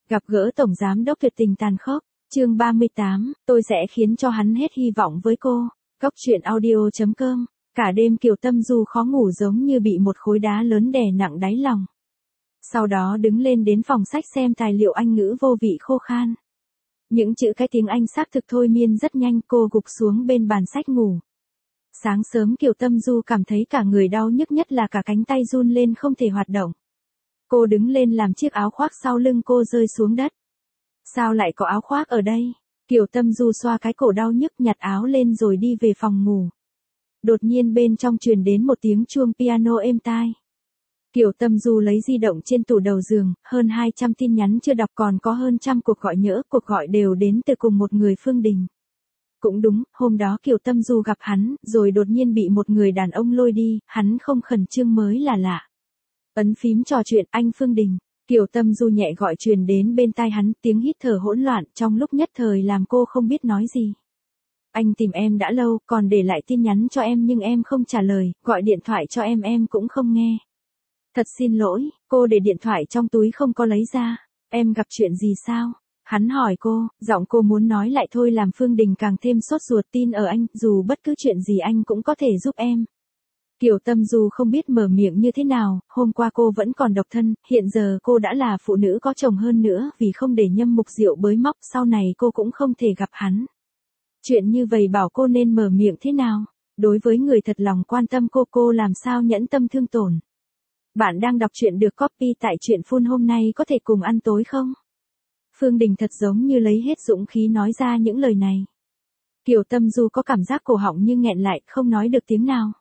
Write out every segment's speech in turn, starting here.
Gặp gỡ Tổng Giám đốc tuyệt tình tàn khốc. Chương 38, tôi sẽ khiến cho hắn hết hy vọng với cô. Góc truyện audio.com. Cả đêm Kiều Tâm Du khó ngủ giống như bị một khối đá lớn đè nặng đáy lòng. Sau đó đứng lên đến phòng sách xem tài liệu Anh ngữ vô vị khô khan. Những chữ cái tiếng Anh xác thực thôi miên rất nhanh, cô gục xuống bên bàn sách ngủ. Sáng sớm Kiều Tâm Du cảm thấy cả người đau nhức, nhất là cả cánh tay run lên không thể hoạt động. Cô đứng lên làm chiếc áo khoác sau lưng cô rơi xuống đất. Sao lại có áo khoác ở đây? Kiều Tâm Du xoa cái cổ đau nhức, nhặt áo lên rồi đi về phòng ngủ. Đột nhiên bên trong truyền đến một tiếng chuông piano êm tai. Kiều Tâm Du lấy di động trên tủ đầu giường, hơn 200 tin nhắn chưa đọc, còn có hơn trăm cuộc gọi nhỡ, cuộc gọi đều đến từ cùng một người, Phương Đình. Cũng đúng, hôm đó Kiều Tâm Du gặp hắn, rồi đột nhiên bị một người đàn ông lôi đi, hắn không khẩn trương mới là lạ. Ấn phím trò chuyện, anh Phương Đình. Kiều Tâm Du nhẹ gọi truyền đến bên tai hắn, tiếng hít thở hỗn loạn, trong lúc nhất thời làm cô không biết nói gì. Anh tìm em đã lâu, còn để lại tin nhắn cho em nhưng em không trả lời, gọi điện thoại cho em cũng không nghe. Thật xin lỗi, cô để điện thoại trong túi không có lấy ra. Em gặp chuyện gì sao? Hắn hỏi cô, giọng cô muốn nói lại thôi làm Phương Đình càng thêm sốt ruột. Tin ở anh, dù bất cứ chuyện gì anh cũng có thể giúp em. Kiều Tâm Du không biết mở miệng như thế nào, hôm qua cô vẫn còn độc thân, hiện giờ cô đã là phụ nữ có chồng, hơn nữa vì không để Nhâm Mục Diệu bới móc, sau này cô cũng không thể gặp hắn. Chuyện như vậy bảo cô nên mở miệng thế nào? Đối với người thật lòng quan tâm cô làm sao nhẫn tâm thương tổn? Bạn đang đọc truyện được copy tại truyện Phun, hôm nay có thể cùng ăn tối không? Phương Đình thật giống như lấy hết dũng khí nói ra những lời này. Kiều Tâm Du có cảm giác cổ họng như nghẹn lại, không nói được tiếng nào.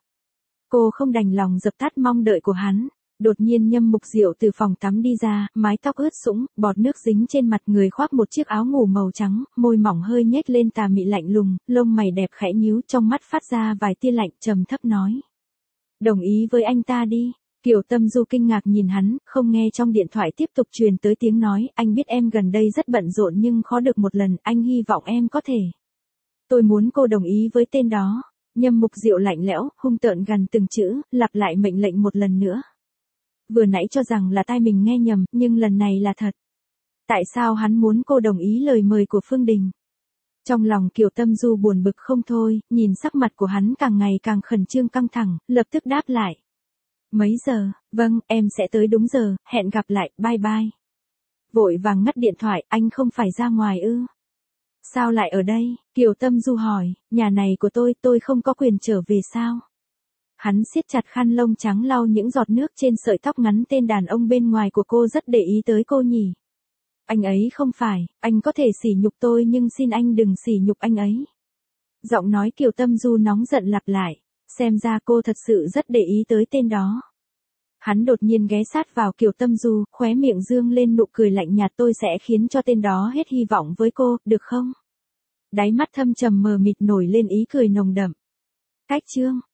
Cô không đành lòng dập tắt mong đợi của hắn. Đột nhiên Nhâm Mục Diệu từ phòng tắm đi ra, mái tóc ướt sũng, bọt nước dính trên mặt, người khoác một chiếc áo ngủ màu trắng, môi mỏng hơi nhếch lên tà mị lạnh lùng, lông mày đẹp khẽ nhíu, trong mắt phát ra vài tia lạnh, trầm thấp nói. Đồng ý với anh ta đi. Kiều Tâm Du kinh ngạc nhìn hắn, không nghe trong điện thoại tiếp tục truyền tới tiếng nói, anh biết em gần đây rất bận rộn nhưng khó được một lần, anh hy vọng em có thể. Tôi muốn cô đồng ý với tên đó. Nhâm Mục Diệu lạnh lẽo, hung tợn gần từng chữ, lặp lại mệnh lệnh một lần nữa. Vừa nãy cho rằng là tai mình nghe nhầm, nhưng lần này là thật. Tại sao hắn muốn cô đồng ý lời mời của Phương Đình? Trong lòng Kiều Tâm Du buồn bực không thôi, nhìn sắc mặt của hắn càng ngày càng khẩn trương căng thẳng, lập tức đáp lại. Mấy giờ? Vâng, em sẽ tới đúng giờ, hẹn gặp lại, bye bye. Vội vàng ngắt điện thoại, anh không phải ra ngoài ư? Sao lại ở đây? Kiều Tâm Du hỏi, nhà này của tôi không có quyền trở về sao? Hắn siết chặt khăn lông trắng lau những giọt nước trên sợi tóc ngắn, tên đàn ông bên ngoài của cô rất để ý tới cô nhỉ? Anh ấy không phải, anh có thể sỉ nhục tôi nhưng xin anh đừng sỉ nhục anh ấy. Giọng nói Kiều Tâm Du nóng giận lặp lại, xem ra cô thật sự rất để ý tới tên đó. Hắn đột nhiên ghé sát vào Kiều Tâm Du, khóe miệng dương lên nụ cười lạnh nhạt, tôi sẽ khiến cho tên đó hết hy vọng với cô, được không? Đáy mắt thâm trầm mờ mịt nổi lên ý cười nồng đậm. Cách chương